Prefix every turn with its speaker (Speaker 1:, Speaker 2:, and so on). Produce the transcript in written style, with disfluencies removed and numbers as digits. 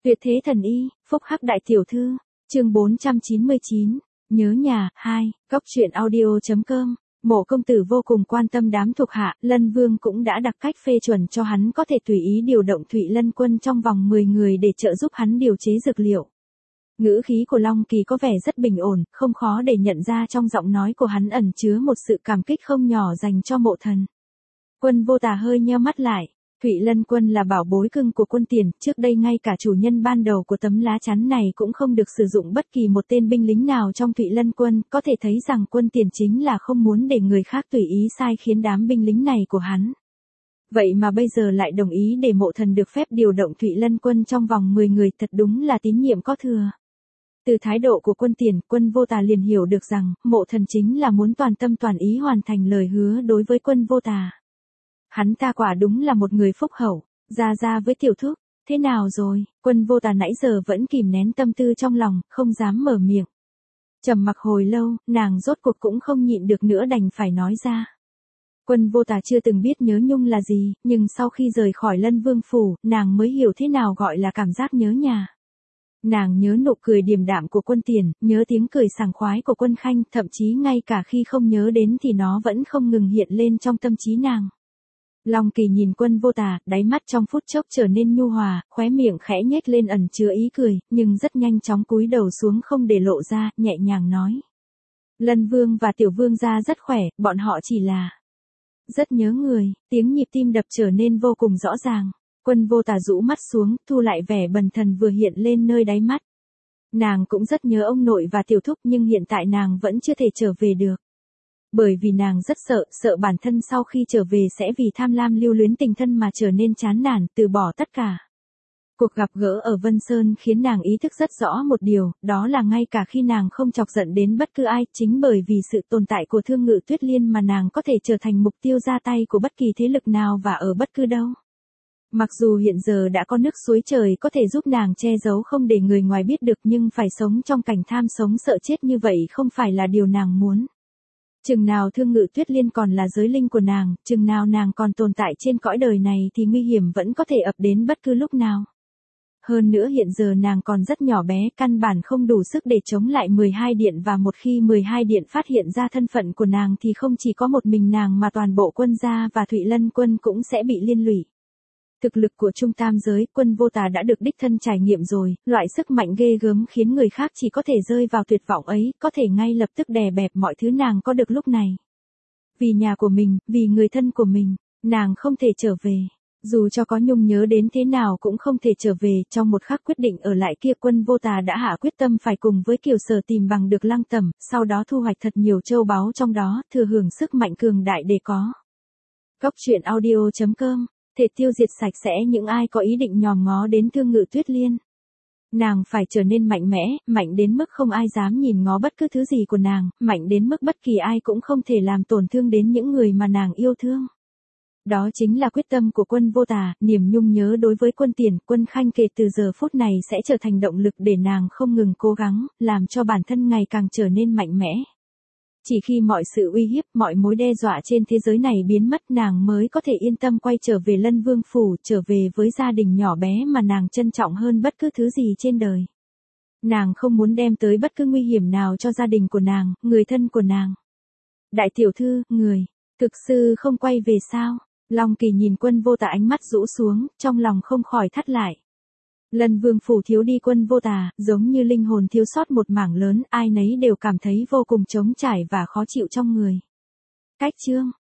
Speaker 1: Tuyệt thế thần y, phúc hắc đại tiểu thư, chương 499, nhớ nhà, 2, góc truyện audio.com. Mộ công tử vô cùng quan tâm đám thuộc hạ, Lân Vương cũng đã đặt cách phê chuẩn cho hắn có thể tùy ý điều động Thụy Lân quân trong vòng 10 người để trợ giúp hắn điều chế dược liệu. Ngữ khí của Long Kỳ có vẻ rất bình ổn, không khó để nhận ra trong giọng nói của hắn ẩn chứa một sự cảm kích không nhỏ dành cho Mộ Thần. Quân Vô Tà hơi nheo mắt lại. Thụy Lân quân là bảo bối cưng của quân Tiền, trước đây ngay cả chủ nhân ban đầu của tấm lá chắn này cũng không được sử dụng bất kỳ một tên binh lính nào trong Thụy Lân quân, có thể thấy rằng quân Tiền chính là không muốn để người khác tùy ý sai khiến đám binh lính này của hắn. Vậy mà bây giờ lại đồng ý để Mộ Thần được phép điều động Thụy Lân quân trong vòng 10 người, thật đúng là tín nhiệm có thừa. Từ thái độ của quân Tiền, Quân Vô Tà liền hiểu được rằng, Mộ Thần chính là muốn toàn tâm toàn ý hoàn thành lời hứa đối với Quân Vô Tà. Hắn ta quả đúng là một người phúc hậu, ra với tiểu thúc, thế nào rồi? Quân Vô Tà nãy giờ vẫn kìm nén tâm tư trong lòng, không dám mở miệng. Trầm mặc hồi lâu, nàng rốt cuộc cũng không nhịn được nữa đành phải nói ra. Quân Vô Tà chưa từng biết nhớ nhung là gì, nhưng sau khi rời khỏi Lân Vương phủ, nàng mới hiểu thế nào gọi là cảm giác nhớ nhà. Nàng nhớ nụ cười điềm đạm của quân Tiền, nhớ tiếng cười sảng khoái của quân Khanh, thậm chí ngay cả khi không nhớ đến thì nó vẫn không ngừng hiện lên trong tâm trí nàng. Long Kỳ nhìn Quân Vô Tà, đáy mắt trong phút chốc trở nên nhu hòa, khóe miệng khẽ nhếch lên ẩn chứa ý cười, nhưng rất nhanh chóng cúi đầu xuống không để lộ ra, nhẹ nhàng nói. Lân Vương và Tiểu Vương gia rất khỏe, bọn họ chỉ là rất nhớ người, tiếng nhịp tim đập trở nên vô cùng rõ ràng. Quân Vô Tà rũ mắt xuống, thu lại vẻ bần thần vừa hiện lên nơi đáy mắt. Nàng cũng rất nhớ ông nội và tiểu thúc nhưng hiện tại nàng vẫn chưa thể trở về được. Bởi vì nàng rất sợ bản thân sau khi trở về sẽ vì tham lam lưu luyến tình thân mà trở nên chán nản, từ bỏ tất cả. Cuộc gặp gỡ ở Vân Sơn khiến nàng ý thức rất rõ một điều, đó là ngay cả khi nàng không chọc giận đến bất cứ ai, chính bởi vì sự tồn tại của Thương Ngự Tuyết Liên mà nàng có thể trở thành mục tiêu ra tay của bất kỳ thế lực nào và ở bất cứ đâu. Mặc dù hiện giờ đã có nước suối trời có thể giúp nàng che giấu không để người ngoài biết được, nhưng phải sống trong cảnh tham sống sợ chết như vậy không phải là điều nàng muốn. Chừng nào Thương Ngự Tuyết Liên còn là giới linh của nàng, chừng nào nàng còn tồn tại trên cõi đời này thì nguy hiểm vẫn có thể ập đến bất cứ lúc nào. Hơn nữa hiện giờ nàng còn rất nhỏ bé, căn bản không đủ sức để chống lại 12 điện, và một khi 12 điện phát hiện ra thân phận của nàng thì không chỉ có một mình nàng mà toàn bộ quân gia và Thụy Lân quân cũng sẽ bị liên lụy. Thực lực của Trung Tam giới, Quân Vô Tà đã được đích thân trải nghiệm rồi, loại sức mạnh ghê gớm khiến người khác chỉ có thể rơi vào tuyệt vọng ấy, có thể ngay lập tức đè bẹp mọi thứ nàng có được lúc này. Vì nhà của mình, vì người thân của mình, nàng không thể trở về. Dù cho có nhung nhớ đến thế nào cũng không thể trở về, trong một khắc quyết định ở lại kia Quân Vô Tà đã hạ quyết tâm phải cùng với Kiều Sở tìm bằng được Lăng Tẩm, sau đó thu hoạch thật nhiều châu báu trong đó, thừa hưởng sức mạnh cường đại để có. Góc truyện audio.com, thể tiêu diệt sạch sẽ những ai có ý định nhòm ngó đến Thương Ngự Tuyết Liên. Nàng phải trở nên mạnh mẽ, mạnh đến mức không ai dám nhìn ngó bất cứ thứ gì của nàng, mạnh đến mức bất kỳ ai cũng không thể làm tổn thương đến những người mà nàng yêu thương. Đó chính là quyết tâm của Quân Vô Tà, niềm nhung nhớ đối với quân Tiền, quân Khanh kể từ giờ phút này sẽ trở thành động lực để nàng không ngừng cố gắng, làm cho bản thân ngày càng trở nên mạnh mẽ. Chỉ khi mọi sự uy hiếp, mọi mối đe dọa trên thế giới này biến mất, nàng mới có thể yên tâm quay trở về Lân Vương phủ, trở về với gia đình nhỏ bé mà nàng trân trọng hơn bất cứ thứ gì trên đời. Nàng không muốn đem tới bất cứ nguy hiểm nào cho gia đình của nàng, người thân của nàng. Đại tiểu thư, người, thực sự không quay về sao? Long Kỳ nhìn Quân Vô Tà, ánh mắt rũ xuống, trong lòng không khỏi thắt lại. Lân Vương phủ thiếu đi Quân Vô Tà, giống như linh hồn thiếu sót một mảng lớn, ai nấy đều cảm thấy vô cùng trống trải và khó chịu trong người. Cách chương